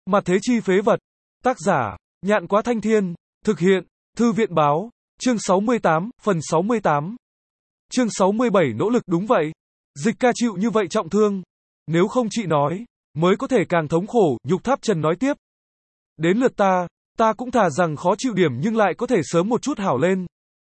Mặt thế chi phế vật. Tác giả, Nhạn Quá Thanh Thiên. Thực hiện, Thư viện báo. Chương 68, phần 68. Chương 67 nỗ lực đúng vậy. Dịch ca chịu như vậy trọng thương. Nếu không chị nói, mới có thể càng thống khổ, Nhục Tháp Trần nói tiếp. Đến lượt ta cũng thà rằng khó chịu điểm nhưng lại có thể sớm một chút hảo lên.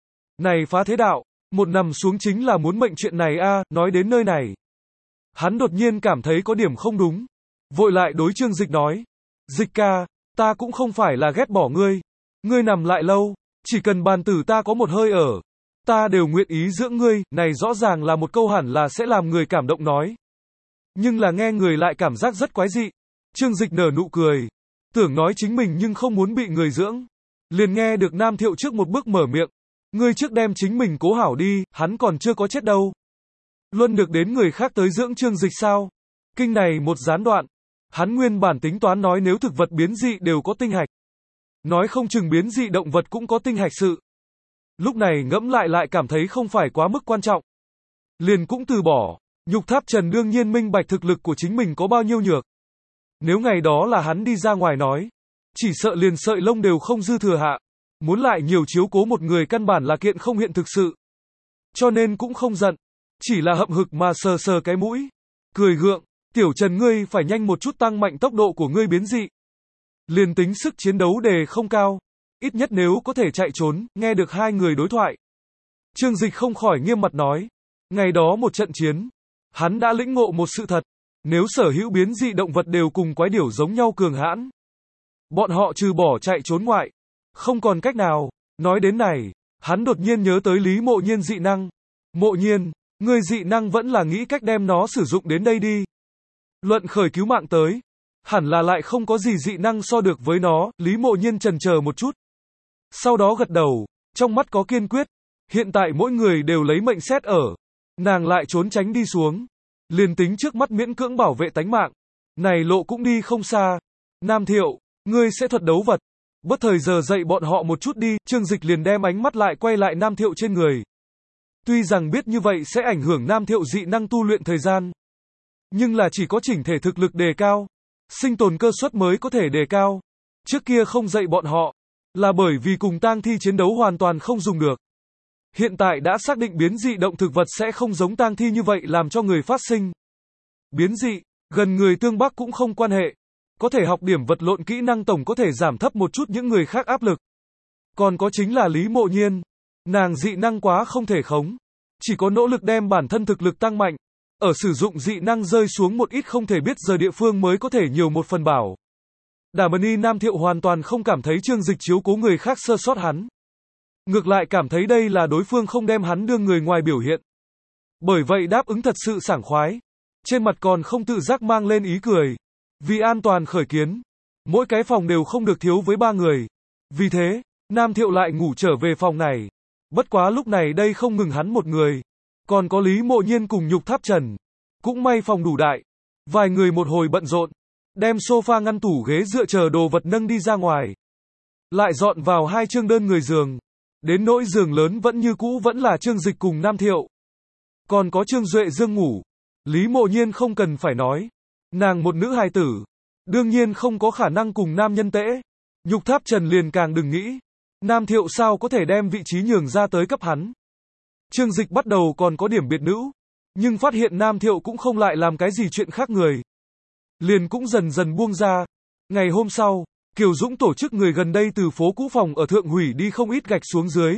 Này phá thế đạo, một nằm xuống chính là muốn mệnh chuyện này a. Nói đến nơi này, hắn đột nhiên cảm thấy có điểm không đúng. Vội lại đối Trương Dịch nói. Dịch ca, ta cũng không phải là ghét bỏ ngươi. Ngươi nằm lại lâu, chỉ cần bàn tử ta có một hơi ở, ta đều nguyện ý dưỡng ngươi. Này rõ ràng là một câu hẳn là sẽ làm người cảm động nói. Nhưng là nghe người lại cảm giác rất quái dị. Trương Dịch nở nụ cười. Tưởng nói chính mình nhưng không muốn bị người dưỡng. Liền nghe được Nam Thiệu trước một bước mở miệng. Ngươi trước đem chính mình cố hảo đi, hắn còn chưa có chết đâu. Luôn được đến người khác tới dưỡng Trương Dịch sao? Kinh này một gián đoạn. Hắn nguyên bản tính toán nói nếu thực vật biến dị đều có tinh hạch. Nói không chừng biến dị động vật cũng có tinh hạch sự. Lúc này ngẫm lại cảm thấy không phải quá mức quan trọng. Liền cũng từ bỏ. Nhục Tháp Trần đương nhiên minh bạch thực lực của chính mình có bao nhiêu nhược. Nếu ngày đó là hắn đi ra ngoài nói, chỉ sợ liền sợi lông đều không dư thừa hạ. Muốn lại nhiều chiếu cố một người căn bản là kiện không hiện thực sự. Cho nên cũng không giận. Chỉ là hậm hực mà sờ sờ cái mũi. Cười gượng, Tiểu Trần ngươi phải nhanh một chút tăng mạnh tốc độ của ngươi biến dị. Liền tính sức chiến đấu đề không cao. Ít nhất nếu có thể chạy trốn, nghe được hai người đối thoại. Trương Dịch không khỏi nghiêm mặt nói. Ngày đó một trận chiến, hắn đã lĩnh ngộ một sự thật. Nếu sở hữu biến dị động vật đều cùng quái điểu giống nhau cường hãn, bọn họ trừ bỏ chạy trốn ngoại, không còn cách nào. Nói đến này, hắn đột nhiên nhớ tới Lý Mộ Nhiên dị năng. Mộ Nhiên, ngươi dị năng vẫn là nghĩ cách đem nó sử dụng đến đây đi. Luận khởi cứu mạng tới, hẳn là lại không có gì dị năng so được với nó. Lý Mộ Nhiên chần chờ một chút. Sau đó gật đầu, trong mắt có kiên quyết. Hiện tại mỗi người đều lấy mệnh xét ở. Nàng lại trốn tránh đi xuống. Liền tính trước mắt miễn cưỡng bảo vệ tánh mạng. Này lộ cũng đi không xa. Nam Thiệu, ngươi sẽ thuật đấu vật. Bất thời giờ dạy bọn họ một chút đi. Trương Dịch liền đem ánh mắt lại quay lại Nam Thiệu trên người. Tuy rằng biết như vậy sẽ ảnh hưởng Nam Thiệu dị năng tu luyện thời gian. Nhưng là chỉ có chỉnh thể thực lực đề cao, sinh tồn cơ suất mới có thể đề cao. Trước kia không dạy bọn họ, là bởi vì cùng tang thi chiến đấu hoàn toàn không dùng được. Hiện tại đã xác định biến dị động thực vật sẽ không giống tang thi như vậy làm cho người phát sinh. Biến dị, gần người tương bắc cũng không quan hệ. Có thể học điểm vật lộn kỹ năng tổng có thể giảm thấp một chút những người khác áp lực. Còn có chính là Lý Mộ Nhiên. Nàng dị năng quá không thể khống. Chỉ có nỗ lực đem bản thân thực lực tăng mạnh. Ở sử dụng dị năng rơi xuống một ít không thể biết giờ địa phương mới có thể nhiều một phần bảo. Đả Mani Nam Thiệu hoàn toàn không cảm thấy Trương Dịch chiếu cố người khác sơ sót hắn. Ngược lại cảm thấy đây là đối phương không đem hắn đương người ngoài biểu hiện. Bởi vậy đáp ứng thật sự sảng khoái. Trên mặt còn không tự giác mang lên ý cười. Vì an toàn khởi kiến, mỗi cái phòng đều không được thiếu với 3 người. Vì thế, Nam Thiệu lại ngủ trở về phòng này. Bất quá lúc này đây không ngừng hắn một người. Còn có Lý Mộ Nhiên cùng Nhục Tháp Trần. Cũng may phòng đủ đại. Vài người một hồi bận rộn. Đem sofa ngăn tủ ghế dựa chờ đồ vật nâng đi ra ngoài. Lại dọn vào 2 chương đơn người giường. Đến nỗi giường lớn vẫn như cũ vẫn là Trương Dịch cùng Nam Thiệu. Còn có Trương Duệ Dương ngủ. Lý Mộ Nhiên không cần phải nói. Nàng một nữ hài tử. Đương nhiên không có khả năng cùng nam nhân tễ. Nhục Tháp Trần liền càng đừng nghĩ. Nam Thiệu sao có thể đem vị trí nhường ra tới cấp hắn. Trương Dịch bắt đầu còn có điểm biệt nữ. Nhưng phát hiện Nam Thiệu cũng không lại làm cái gì chuyện khác người. Liền cũng dần dần buông ra. Ngày hôm sau, Kiều Dũng tổ chức người gần đây từ phố cũ phòng ở Thượng hủy đi không ít gạch xuống dưới.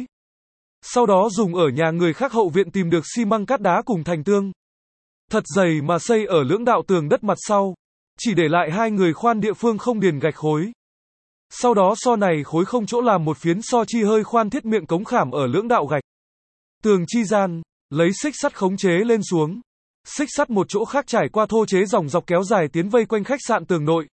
Sau đó dùng ở nhà người khác hậu viện tìm được xi măng cát đá cùng thành tương. Thật dày mà xây ở lưỡng đạo tường đất mặt sau. Chỉ để lại 2 người khoan địa phương không điền gạch khối. Sau đó so này khối không chỗ làm một phiến so chi hơi khoan thiết miệng cống khảm ở lưỡng đạo gạch. Tường chi gian, lấy xích sắt khống chế lên xuống. Xích sắt một chỗ khác trải qua thô chế dòng dọc kéo dài tiến vây quanh khách sạn tường nội.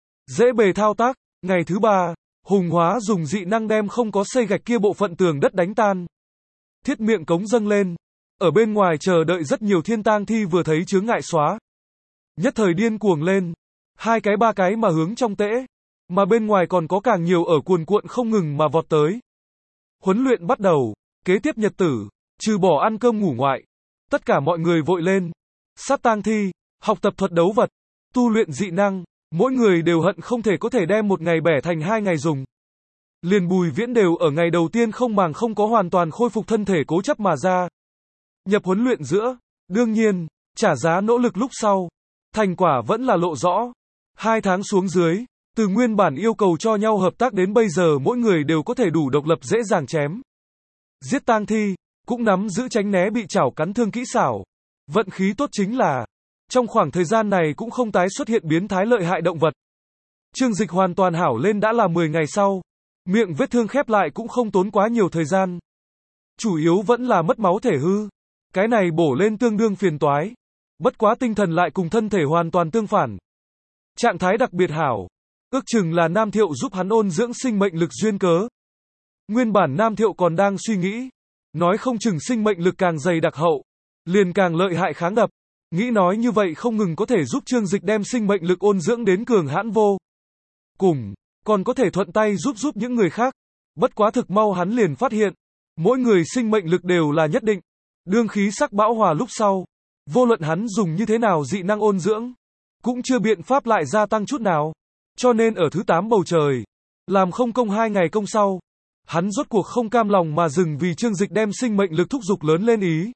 Dễ bề thao tác. Ngày thứ 3, Hùng Hóa dùng dị năng đem không có xây gạch kia bộ phận tường đất đánh tan. Thiết miệng cống dâng lên. Ở bên ngoài chờ đợi rất nhiều thiên tang thi vừa thấy chướng ngại xóa. Nhất thời điên cuồng lên. 2 cái 3 cái mà hướng trong tễ. Mà bên ngoài còn có càng nhiều ở cuồn cuộn không ngừng mà vọt tới. Huấn luyện bắt đầu. Kế tiếp nhật tử, trừ bỏ ăn cơm ngủ ngoại. Tất cả mọi người vội lên. Sát tang thi, học tập thuật đấu vật, tu luyện dị năng. Mỗi người đều hận không thể có thể đem một ngày bẻ thành 2 ngày dùng. Liền Bùi Viễn đều ở ngày đầu tiên không màng không có hoàn toàn khôi phục thân thể cố chấp mà ra. Nhập huấn luyện giữa, đương nhiên, trả giá nỗ lực lúc sau. Thành quả vẫn là lộ rõ. 2 tháng xuống dưới, từ nguyên bản yêu cầu cho nhau hợp tác đến bây giờ mỗi người đều có thể đủ độc lập dễ dàng chém. Giết tang thi, cũng nắm giữ tránh né bị chảo cắn thương kỹ xảo. Vận khí tốt chính là, trong khoảng thời gian này cũng không tái xuất hiện biến thái lợi hại động vật. Trương Dịch hoàn toàn hảo lên đã là 10 ngày sau. Miệng vết thương khép lại cũng không tốn quá nhiều thời gian. Chủ yếu vẫn là mất máu thể hư. Cái này bổ lên tương đương phiền toái. Bất quá tinh thần lại cùng thân thể hoàn toàn tương phản. Trạng thái đặc biệt hảo. Ước chừng là Nam Thiệu giúp hắn ôn dưỡng sinh mệnh lực duyên cớ. Nguyên bản Nam Thiệu còn đang suy nghĩ. Nói không chừng sinh mệnh lực càng dày đặc hậu. Liền càng lợi hại kháng đập. Nghĩ nói như vậy không ngừng có thể giúp Trương Dịch đem sinh mệnh lực ôn dưỡng đến cường hãn vô cùng. Còn có thể thuận tay giúp những người khác. Bất quá thực mau hắn liền phát hiện. Mỗi người sinh mệnh lực đều là nhất định. Đương khí sắc bão hòa lúc sau. Vô luận hắn dùng như thế nào dị năng ôn dưỡng. Cũng chưa biện pháp lại gia tăng chút nào. Cho nên ở thứ 8 bầu trời. Làm không công 2 ngày công sau. Hắn rốt cuộc không cam lòng mà dừng vì Trương Dịch đem sinh mệnh lực thúc giục lớn lên ý.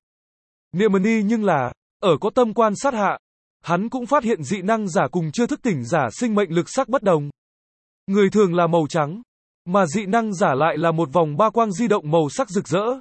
Niệm nhưng là, ở có tâm quan sát hạ. Hắn cũng phát hiện dị năng giả cùng chưa thức tỉnh giả sinh mệnh lực sắc bất đồng. Người thường là màu trắng, mà dị năng giả lại là một vòng ba quang di động màu sắc rực rỡ.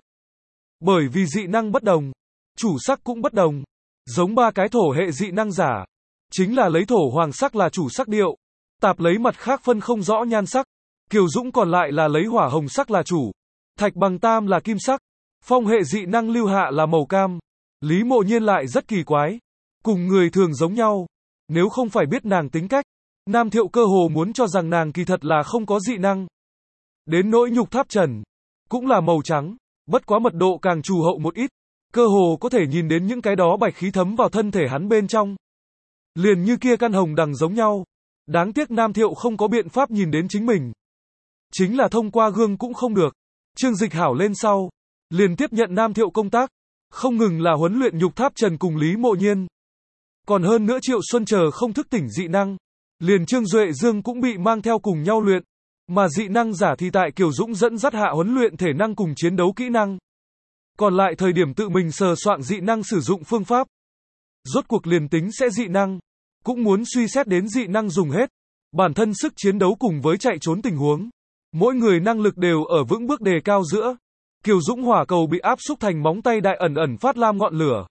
Bởi vì dị năng bất đồng, chủ sắc cũng bất đồng. Giống 3 cái thổ hệ dị năng giả, chính là lấy thổ hoàng sắc là chủ sắc điệu, tạp lấy mặt khác phân không rõ nhan sắc. Kiều Dũng còn lại là lấy hỏa hồng sắc là chủ, Thạch Bằng Tam là kim sắc, phong hệ dị năng Lưu Hạ là màu cam. Lý Mộ Nhiên lại rất kỳ quái, cùng người thường giống nhau. Nếu không phải biết nàng tính cách, Nam Thiệu cơ hồ muốn cho rằng nàng kỳ thật là không có dị năng. Đến nỗi nhục tháp trần, cũng là màu trắng, bất quá mật độ càng trù hậu một ít, cơ hồ có thể nhìn đến những cái đó bạch khí thấm vào thân thể hắn bên trong. Liền như kia căn hồng đằng giống nhau. Đáng tiếc Nam Thiệu không có biện pháp nhìn đến chính mình. Chính là thông qua gương cũng không được. Trương Dịch hảo lên sau, liền tiếp nhận Nam Thiệu công tác, không ngừng là huấn luyện nhục tháp trần cùng Lý Mộ Nhiên. Còn hơn nữa Triệu Xuân chờ không thức tỉnh dị năng, liền Trương Duệ Dương cũng bị mang theo cùng nhau luyện, mà dị năng giả thì tại Kiều Dũng dẫn dắt hạ huấn luyện thể năng cùng chiến đấu kỹ năng. Còn lại thời điểm tự mình sờ soạn dị năng sử dụng phương pháp. Rốt cuộc liền tính sẽ dị năng, cũng muốn suy xét đến dị năng dùng hết, bản thân sức chiến đấu cùng với chạy trốn tình huống. Mỗi người năng lực đều ở vững bước đề cao giữa. Kiều Dũng hỏa cầu bị áp xúc thành móng tay đại ẩn phát lam ngọn lửa.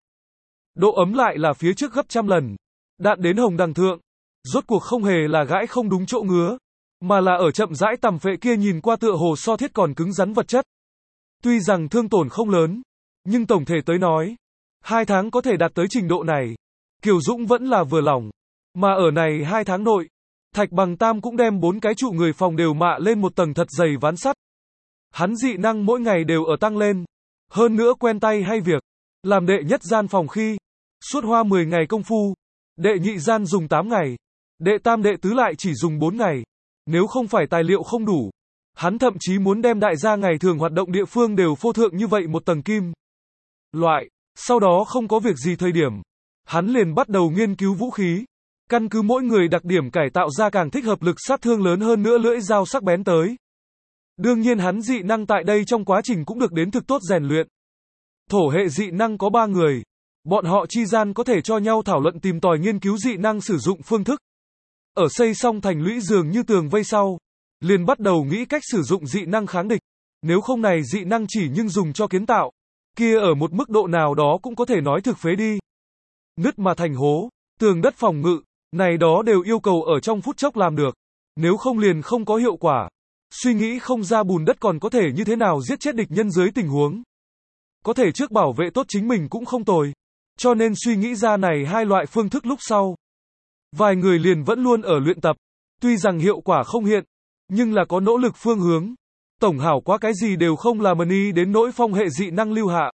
Độ ấm lại là phía trước gấp trăm lần. Đạn đến hồng đằng thượng. Rốt cuộc không hề là gãi không đúng chỗ ngứa, mà là ở chậm rãi tầm phệ kia nhìn qua tựa hồ so thiết còn cứng rắn vật chất. Tuy rằng thương tổn không lớn, nhưng tổng thể tới nói, 2 tháng có thể đạt tới trình độ này. Kiều Dũng vẫn là vừa lòng. Mà ở này 2 tháng nội, Thạch Bằng Tam cũng đem 4 cái trụ người phòng đều mạ lên một tầng thật dày ván sắt. Hắn dị năng mỗi ngày đều ở tăng lên. Hơn nữa quen tay hay việc. Làm đệ nhất gian phòng khi, suốt hoa 10 ngày công phu. Đệ nhị gian dùng 8 ngày. Đệ tam đệ tứ lại chỉ dùng 4 ngày. Nếu không phải tài liệu không đủ, hắn thậm chí muốn đem đại gia ngày thường hoạt động địa phương đều phô thượng như vậy một tầng kim loại. Sau đó không có việc gì thời điểm, hắn liền bắt đầu nghiên cứu vũ khí. Căn cứ mỗi người đặc điểm cải tạo ra càng thích hợp lực sát thương lớn hơn nữa lưỡi dao sắc bén tới. Đương nhiên hắn dị năng tại đây trong quá trình cũng được đến thực tốt rèn luyện. Thổ hệ dị năng có 3 người. Bọn họ chi gian có thể cho nhau thảo luận tìm tòi nghiên cứu dị năng sử dụng phương thức. Ở xây xong thành lũy dường như tường vây sau, liền bắt đầu nghĩ cách sử dụng dị năng kháng địch. Nếu không này dị năng chỉ nhưng dùng cho kiến tạo, kia ở một mức độ nào đó cũng có thể nói thực phế đi. Nứt mà thành hố, tường đất phòng ngự, này đó đều yêu cầu ở trong phút chốc làm được. Nếu không liền không có hiệu quả. Suy nghĩ không ra bùn đất còn có thể như thế nào giết chết địch nhân dưới tình huống. Có thể trước bảo vệ tốt chính mình cũng không tồi. Cho nên suy nghĩ ra này 2 loại phương thức lúc sau. Vài người liền vẫn luôn ở luyện tập. Tuy rằng hiệu quả không hiện, nhưng là có nỗ lực phương hướng. Tổng hảo quá cái gì đều không làm ý đến nỗi phong hệ dị năng Lưu Hạ.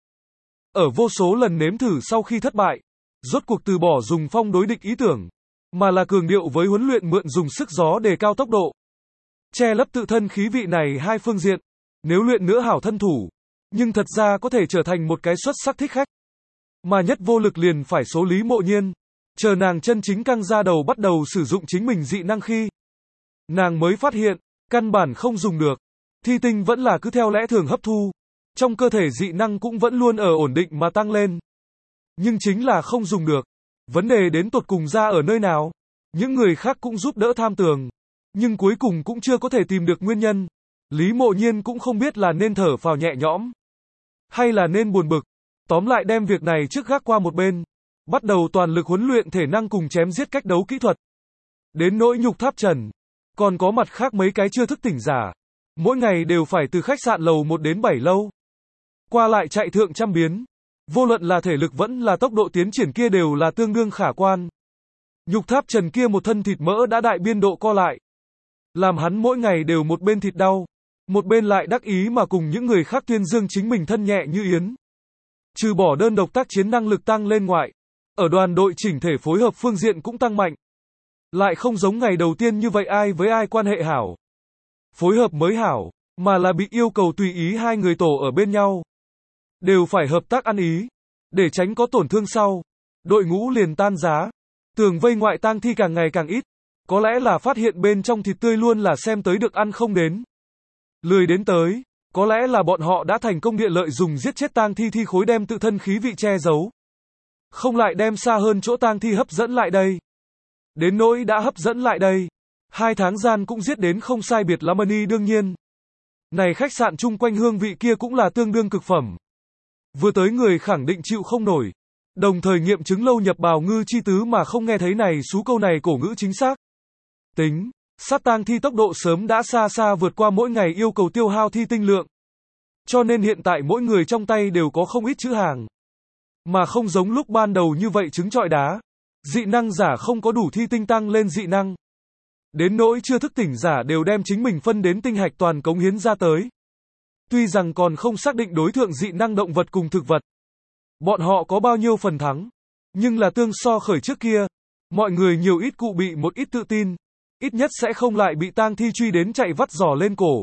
Ở vô số lần nếm thử sau khi thất bại, rốt cuộc từ bỏ dùng phong đối địch ý tưởng, mà là cường điệu với huấn luyện mượn dùng sức gió để cao tốc độ. Che lấp tự thân khí vị này 2 phương diện, nếu luyện nữa hảo thân thủ, nhưng thật ra có thể trở thành một cái xuất sắc thích khách. Mà nhất vô lực liền phải số Lý Mộ Nhiên. Chờ nàng chân chính căng ra đầu bắt đầu sử dụng chính mình dị năng khi nàng mới phát hiện, căn bản không dùng được. Thi tinh vẫn là cứ theo lẽ thường hấp thu. Trong cơ thể dị năng cũng vẫn luôn ở ổn định mà tăng lên. Nhưng chính là không dùng được. Vấn đề đến tột cùng ra ở nơi nào? Những người khác cũng giúp đỡ tham tường. Nhưng cuối cùng cũng chưa có thể tìm được nguyên nhân. Lý Mộ Nhiên cũng không biết là nên thở phào nhẹ nhõm, hay là nên buồn bực. Tóm lại đem việc này trước gác qua một bên. Bắt đầu toàn lực huấn luyện thể năng cùng chém giết cách đấu kỹ thuật. Đến nỗi Nhục Tháp Trần. Còn có mặt khác mấy cái chưa thức tỉnh giả. Mỗi ngày đều phải từ khách sạn lầu 1 đến 7 lâu. Qua lại chạy thượng trăm biến. Vô luận là thể lực vẫn là tốc độ tiến triển kia đều là tương đương khả quan. Nhục Tháp Trần kia một thân thịt mỡ đã đại biên độ co lại. Làm hắn mỗi ngày đều một bên thịt đau. Một bên lại đắc ý mà cùng những người khác tuyên dương chính mình thân nhẹ như yến. Trừ bỏ đơn độc tác chiến năng lực tăng lên ngoại. Ở đoàn đội chỉnh thể phối hợp phương diện cũng tăng mạnh. Lại không giống ngày đầu tiên như vậy ai với ai quan hệ hảo. Phối hợp mới hảo, mà là bị yêu cầu tùy ý hai người tổ ở bên nhau. Đều phải hợp tác ăn ý, để tránh có tổn thương sau. Đội ngũ liền tan rã. Tường vây ngoại tang thi càng ngày càng ít. Có lẽ là phát hiện bên trong thịt tươi luôn là xem tới được ăn không đến. Lười đến tới, có lẽ là bọn họ đã thành công địa lợi dùng giết chết tang thi thi khối đem tự thân khí vị che giấu. Không lại đem xa hơn chỗ tang thi hấp dẫn lại đây. Đến nỗi đã hấp dẫn lại đây. 2 tháng gian cũng giết đến không sai biệt lắm đương nhiên. Này khách sạn chung quanh hương vị kia cũng là tương đương cực phẩm. Vừa tới người khẳng định chịu không nổi. Đồng thời nghiệm chứng lâu nhập bào ngư chi tứ mà không nghe thấy này xú câu này cổ ngữ chính xác. Tính, sát tang thi tốc độ sớm đã xa xa vượt qua mỗi ngày yêu cầu tiêu hao thi tinh lượng. Cho nên hiện tại mỗi người trong tay đều có không ít chữ hàng. Mà không giống lúc ban đầu như vậy trứng trọi đá. Dị năng giả không có đủ thi tinh tăng lên dị năng. Đến nỗi chưa thức tỉnh giả đều đem chính mình phân đến tinh hạch toàn cống hiến ra tới. Tuy rằng còn không xác định đối tượng dị năng động vật cùng thực vật. Bọn họ có bao nhiêu phần thắng. Nhưng là tương so khởi trước kia. Mọi người nhiều ít cụ bị một ít tự tin. Ít nhất sẽ không lại bị tang thi truy đến chạy vắt giò lên cổ.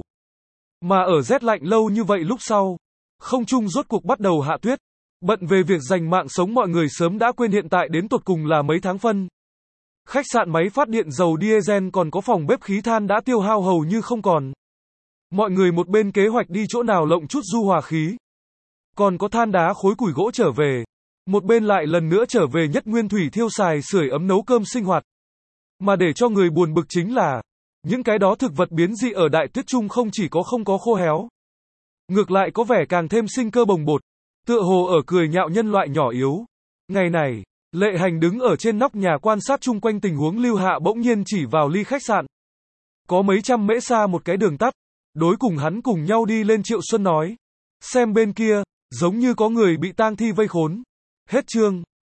Mà ở rét lạnh lâu như vậy lúc sau. Không trung rốt cuộc bắt đầu hạ tuyết. Bận về việc giành mạng sống mọi người sớm đã quên hiện tại đến tột cùng là mấy tháng phân. Khách sạn máy phát điện dầu diesel còn có phòng bếp khí than đã tiêu hao hầu như không còn. Mọi người một bên kế hoạch đi chỗ nào lộng chút du hòa khí. Còn có than đá khối củi gỗ trở về. Một bên lại lần nữa trở về nhất nguyên thủy thiêu xài sưởi ấm nấu cơm sinh hoạt. Mà để cho người buồn bực chính là, những cái đó thực vật biến dị ở đại tuyết trung không chỉ có không có khô héo. Ngược lại có vẻ càng thêm sinh cơ bồng bột. Tựa hồ ở cười nhạo nhân loại nhỏ yếu. Ngày này, Lệ Hành đứng ở trên nóc nhà quan sát chung quanh tình huống lưu hạ bỗng nhiên chỉ vào ly khách sạn. Có mấy trăm mễ xa một cái đường tắt. Đối cùng hắn cùng nhau đi lên Triệu Xuân nói. Xem bên kia, giống như có người bị tang thi vây khốn. Hết chương.